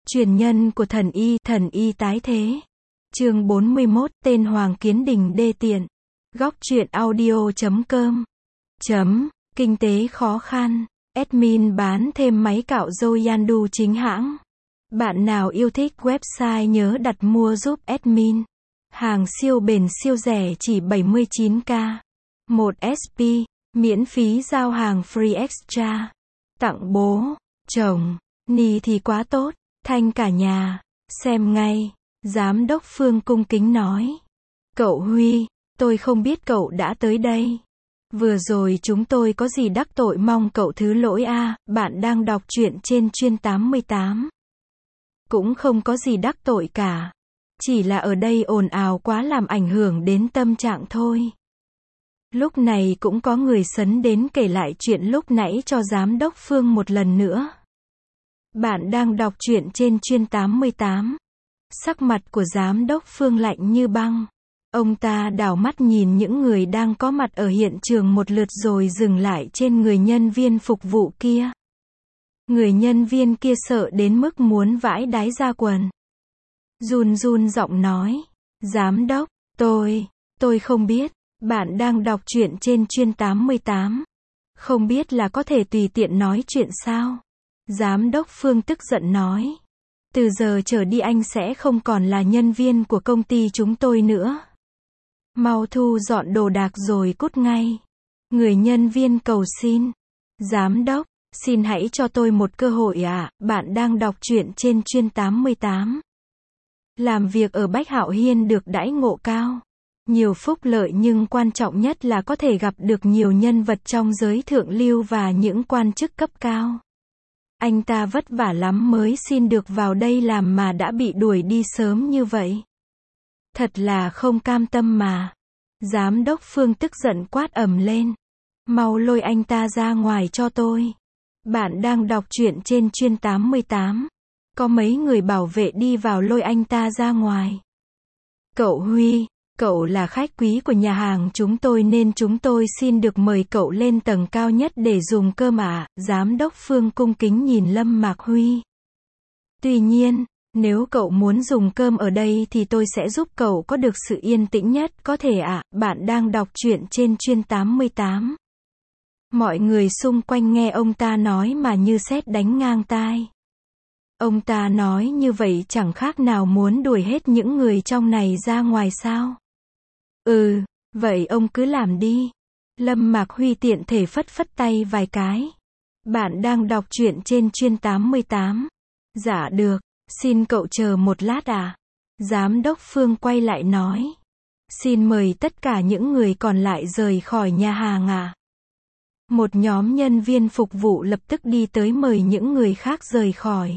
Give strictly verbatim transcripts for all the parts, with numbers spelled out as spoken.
Truyền nhân của thần y, thần y tái thế. Chương bốn mươi mốt, tên Hoàng Kiến Đình đê tiện. Góc truyện audio chấm com. Chấm, kinh tế khó khăn. Admin bán thêm máy cạo râu Yandu chính hãng. Bạn nào yêu thích website nhớ đặt mua giúp admin. Hàng siêu bền siêu rẻ chỉ bảy mươi chín k. một ét pê, miễn phí giao hàng free extra. Tặng bố, chồng, ni thì quá tốt, thanh cả nhà. Xem ngay. Giám đốc Phương cung kính nói. Cậu Huy, tôi không biết cậu đã tới đây. Vừa rồi chúng tôi có gì đắc tội mong cậu thứ lỗi a. À, bạn đang đọc truyện trên chuyên tám mươi tám. Cũng không có gì đắc tội cả. Chỉ là ở đây ồn ào quá làm ảnh hưởng đến tâm trạng thôi. Lúc này cũng có người sấn đến kể lại chuyện lúc nãy cho giám đốc Phương một lần nữa. Bạn đang đọc truyện trên chuyên tám mươi tám. Sắc mặt của giám đốc Phương lạnh như băng. Ông ta đảo mắt nhìn những người đang có mặt ở hiện trường một lượt rồi dừng lại trên người nhân viên phục vụ kia. Người nhân viên kia sợ đến mức muốn vãi đái ra quần. Run run giọng nói. Giám đốc, tôi, tôi không biết. Bạn đang đọc truyện trên chuyên tám mươi tám. Không biết là có thể tùy tiện nói chuyện sao? Giám đốc Phương tức giận nói. Từ giờ trở đi anh sẽ không còn là nhân viên của công ty chúng tôi nữa. Mau thu dọn đồ đạc rồi cút ngay. Người nhân viên cầu xin. Giám đốc, xin hãy cho tôi một cơ hội ạ. À, bạn đang đọc truyện trên chuyên tám mươi tám. Làm việc ở Bách Hạo Hiên được đãi ngộ cao. Nhiều phúc lợi nhưng quan trọng nhất là có thể gặp được nhiều nhân vật trong giới thượng lưu và những quan chức cấp cao. Anh ta vất vả lắm mới xin được vào đây làm mà đã bị đuổi đi sớm như vậy. Thật là không cam tâm mà. Giám đốc Phương tức giận quát ầm lên. Mau lôi anh ta ra ngoài cho tôi. Bạn đang đọc truyện trên chuyên tám mươi tám. Có mấy người bảo vệ đi vào lôi anh ta ra ngoài. Cậu Huy, cậu là khách quý của nhà hàng chúng tôi nên chúng tôi xin được mời cậu lên tầng cao nhất để dùng cơm ạ. À. Giám đốc Phương cung kính nhìn Lâm Mạc Huy. Tuy nhiên, nếu cậu muốn dùng cơm ở đây thì tôi sẽ giúp cậu có được sự yên tĩnh nhất có thể ạ. À. Bạn đang đọc truyện trên chuyên tám mươi tám. Mọi người xung quanh nghe ông ta nói mà như sét đánh ngang tai. Ông ta nói như vậy chẳng khác nào muốn đuổi hết những người trong này ra ngoài sao? Ừ, vậy ông cứ làm đi. Lâm Mạc Huy tiện thể phất phất tay vài cái. Bạn đang đọc truyện trên chuyên tám mươi tám. Dạ được, xin cậu chờ một lát à. Giám đốc Phương quay lại nói. Xin mời tất cả những người còn lại rời khỏi nhà hàng à. Một nhóm nhân viên phục vụ lập tức đi tới mời những người khác rời khỏi.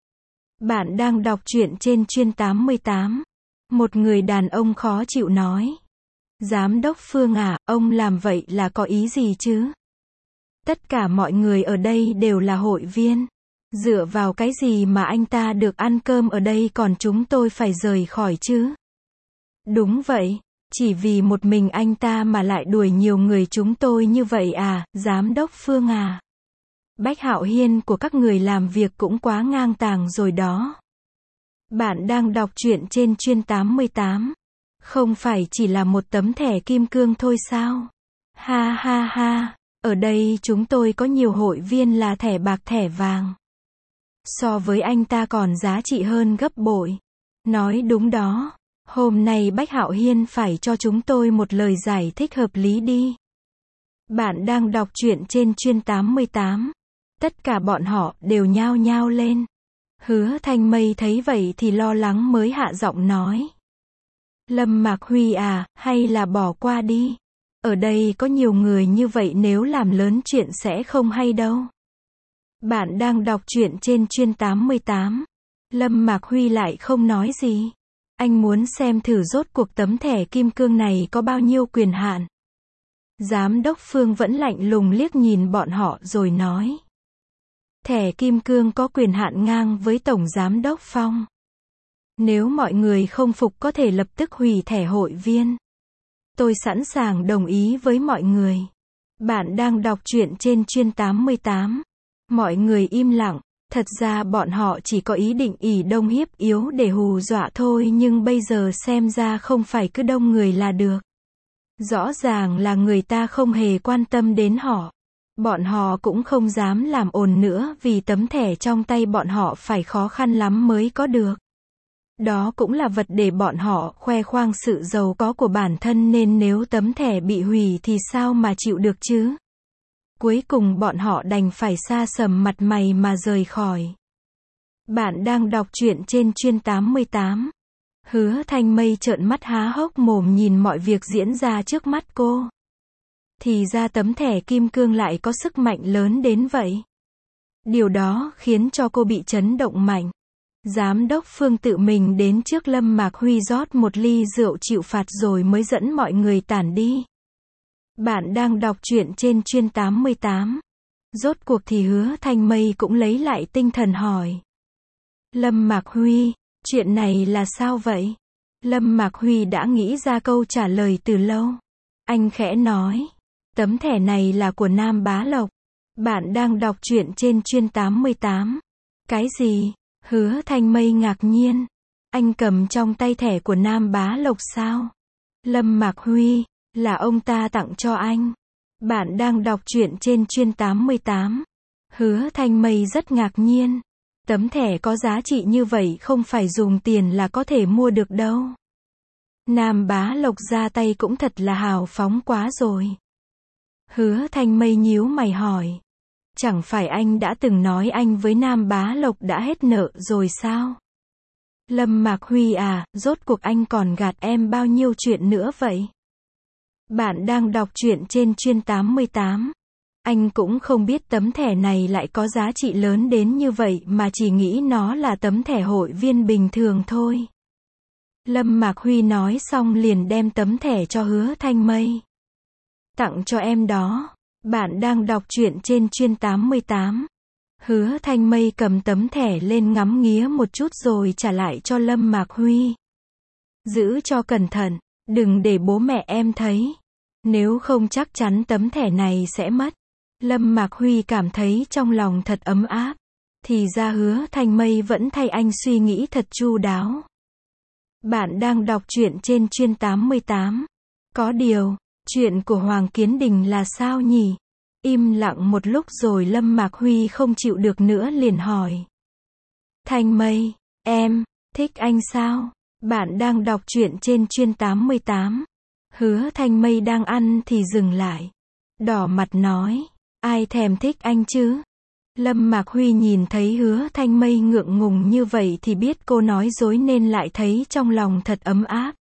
Bạn đang đọc truyện trên chuyên tám mươi tám. Một người đàn ông khó chịu nói. Giám đốc Phương à, ông làm vậy là có ý gì chứ? Tất cả mọi người ở đây đều là hội viên. Dựa vào cái gì mà anh ta được ăn cơm ở đây còn chúng tôi phải rời khỏi chứ? Đúng vậy, chỉ vì một mình anh ta mà lại đuổi nhiều người chúng tôi như vậy à, giám đốc Phương à? Bách Hạo Hiên của các người làm việc cũng quá ngang tàng rồi đó. Bạn đang đọc truyện trên chuyên tám mươi tám. Không phải chỉ là một tấm thẻ kim cương thôi sao? Ha ha ha, ở đây chúng tôi có nhiều hội viên là thẻ bạc thẻ vàng. So với anh ta còn giá trị hơn gấp bội. Nói đúng đó. Hôm nay Bách Hạo Hiên phải cho chúng tôi một lời giải thích hợp lý đi. Bạn đang đọc truyện trên chuyên tám mươi tám. Tất cả bọn họ đều nhao nhao lên. Hứa Thanh Mây thấy vậy thì lo lắng mới hạ giọng nói. Lâm Mạc Huy à, hay là bỏ qua đi. Ở đây có nhiều người như vậy nếu làm lớn chuyện sẽ không hay đâu. Bạn đang đọc truyện trên chuyên tám mươi tám. Lâm Mạc Huy lại không nói gì. Anh muốn xem thử rốt cuộc tấm thẻ kim cương này có bao nhiêu quyền hạn. Giám đốc Phương vẫn lạnh lùng liếc nhìn bọn họ rồi nói. Thẻ kim cương có quyền hạn ngang với Tổng Giám đốc Phong. Nếu mọi người không phục có thể lập tức hủy thẻ hội viên. Tôi sẵn sàng đồng ý với mọi người. Bạn đang đọc truyện trên chuyên tám mươi tám. Mọi người im lặng. Thật ra bọn họ chỉ có ý định ỷ đông hiếp yếu để hù dọa thôi, nhưng bây giờ xem ra không phải cứ đông người là được. Rõ ràng là người ta không hề quan tâm đến họ. Bọn họ cũng không dám làm ồn nữa vì tấm thẻ trong tay bọn họ phải khó khăn lắm mới có được. Đó cũng là vật để bọn họ khoe khoang sự giàu có của bản thân, nên nếu tấm thẻ bị hủy thì sao mà chịu được chứ? Cuối cùng bọn họ đành phải sa sầm mặt mày mà rời khỏi. Bạn đang đọc truyện trên Chuyên tám mươi tám. Hứa Thanh Mây trợn mắt há hốc mồm nhìn mọi việc diễn ra trước mắt cô. Thì ra tấm thẻ kim cương lại có sức mạnh lớn đến vậy. Điều đó khiến cho cô bị chấn động mạnh. Giám đốc Phương tự mình đến trước Lâm Mạc Huy rót một ly rượu chịu phạt rồi mới dẫn mọi người tản đi. Bạn đang đọc truyện trên Chuyên tám mươi tám. Rốt cuộc thì Hứa Thanh Mây cũng lấy lại tinh thần hỏi. Lâm Mạc Huy, chuyện này là sao vậy? Lâm Mạc Huy đã nghĩ ra câu trả lời từ lâu. Anh khẽ nói. Tấm thẻ này là của Nam Bá Lộc. Bạn đang đọc truyện trên Chuyên tám mươi tám. Cái gì? Hứa Thanh Mây ngạc nhiên. Anh cầm trong tay thẻ của Nam Bá Lộc sao? Lâm Mạc Huy, là ông ta tặng cho anh. Bạn đang đọc truyện trên Chuyên tám mươi tám. Hứa Thanh Mây rất ngạc nhiên. Tấm thẻ có giá trị như vậy không phải dùng tiền là có thể mua được đâu. Nam Bá Lộc ra tay cũng thật là hào phóng quá rồi. Hứa Thanh Mây nhíu mày hỏi. Chẳng phải anh đã từng nói anh với Nam Bá Lộc đã hết nợ rồi sao? Lâm Mạc Huy à, rốt cuộc anh còn gạt em bao nhiêu chuyện nữa vậy? Bạn đang đọc truyện trên Chuyên tám mươi tám. Anh cũng không biết tấm thẻ này lại có giá trị lớn đến như vậy mà chỉ nghĩ nó là tấm thẻ hội viên bình thường thôi. Lâm Mạc Huy nói xong liền đem tấm thẻ cho Hứa Thanh Mây. Tặng cho em đó. Bạn đang đọc truyện trên Chuyên tám mươi tám. Hứa Thanh Mây cầm tấm thẻ lên ngắm nghía một chút rồi trả lại cho Lâm Mạc Huy. Giữ cho cẩn thận, đừng để bố mẹ em thấy. Nếu không chắc chắn tấm thẻ này sẽ mất. Lâm Mạc Huy cảm thấy trong lòng thật ấm áp. Thì ra Hứa Thanh Mây vẫn thay anh suy nghĩ thật chu đáo. Bạn đang đọc truyện trên Chuyên tám mươi tám. Có điều, chuyện của Hoàng Kiến Đình là sao nhỉ? Im lặng một lúc rồi Lâm Mạc Huy không chịu được nữa liền hỏi. Thanh Mây, em, thích anh sao? Bạn đang đọc truyện trên Chuyên tám mươi tám. Hứa Thanh Mây đang ăn thì dừng lại. Đỏ mặt nói. Ai thèm thích anh chứ? Lâm Mạc Huy nhìn thấy Hứa Thanh Mây ngượng ngùng như vậy thì biết cô nói dối nên lại thấy trong lòng thật ấm áp.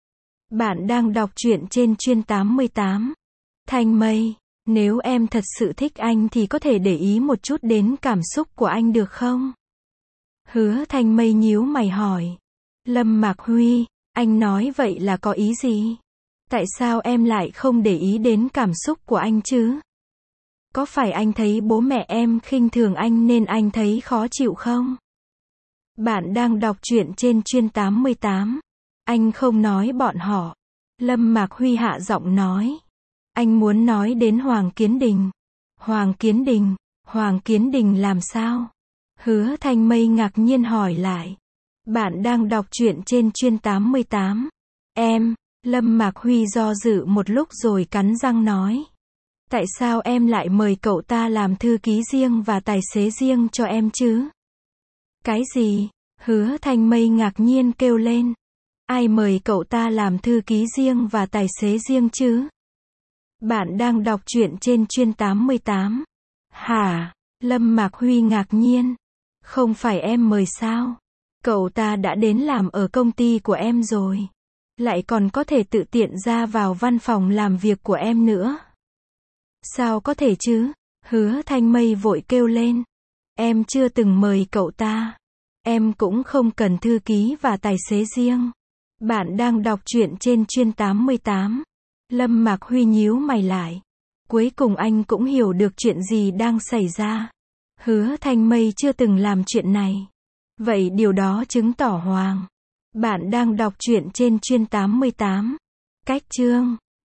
Bạn đang đọc truyện trên Chuyên tám mươi tám. Thanh Mây, nếu em thật sự thích anh thì có thể để ý một chút đến cảm xúc của anh được không? Hứa Thanh Mây nhíu mày hỏi. Lâm Mạc Huy, anh nói vậy là có ý gì? Tại sao em lại không để ý đến cảm xúc của anh chứ? Có phải anh thấy bố mẹ em khinh thường anh nên anh thấy khó chịu không? Bạn đang đọc truyện trên Chuyên tám mươi tám. Anh không nói bọn họ. Lâm Mạc Huy hạ giọng nói. Anh muốn nói đến Hoàng Kiến Đình. Hoàng Kiến Đình, Hoàng Kiến Đình làm sao? Hứa Thanh Mây ngạc nhiên hỏi lại. Bạn đang đọc truyện trên Chuyên tám mươi tám. Em, Lâm Mạc Huy do dự một lúc rồi cắn răng nói. Tại sao em lại mời cậu ta làm thư ký riêng và tài xế riêng cho em chứ? Cái gì? Hứa Thanh Mây ngạc nhiên kêu lên. Ai mời cậu ta làm thư ký riêng và tài xế riêng chứ? Bạn đang đọc truyện trên Chuyên tám mươi tám. Hả? Lâm Mạc Huy ngạc nhiên. Không phải em mời sao? Cậu ta đã đến làm ở công ty của em rồi. Lại còn có thể tự tiện ra vào văn phòng làm việc của em nữa. Sao có thể chứ? Hứa Thanh Mây vội kêu lên. Em chưa từng mời cậu ta. Em cũng không cần thư ký và tài xế riêng. Bạn đang đọc truyện trên Chuyên tám mươi tám. Lâm Mạc Huy nhíu mày lại. Cuối cùng anh cũng hiểu được chuyện gì đang xảy ra. Hứa Thanh Mây chưa từng làm chuyện này. Vậy điều đó chứng tỏ Hoàng. Bạn đang đọc truyện trên Chuyên tám mươi tám. Cách chương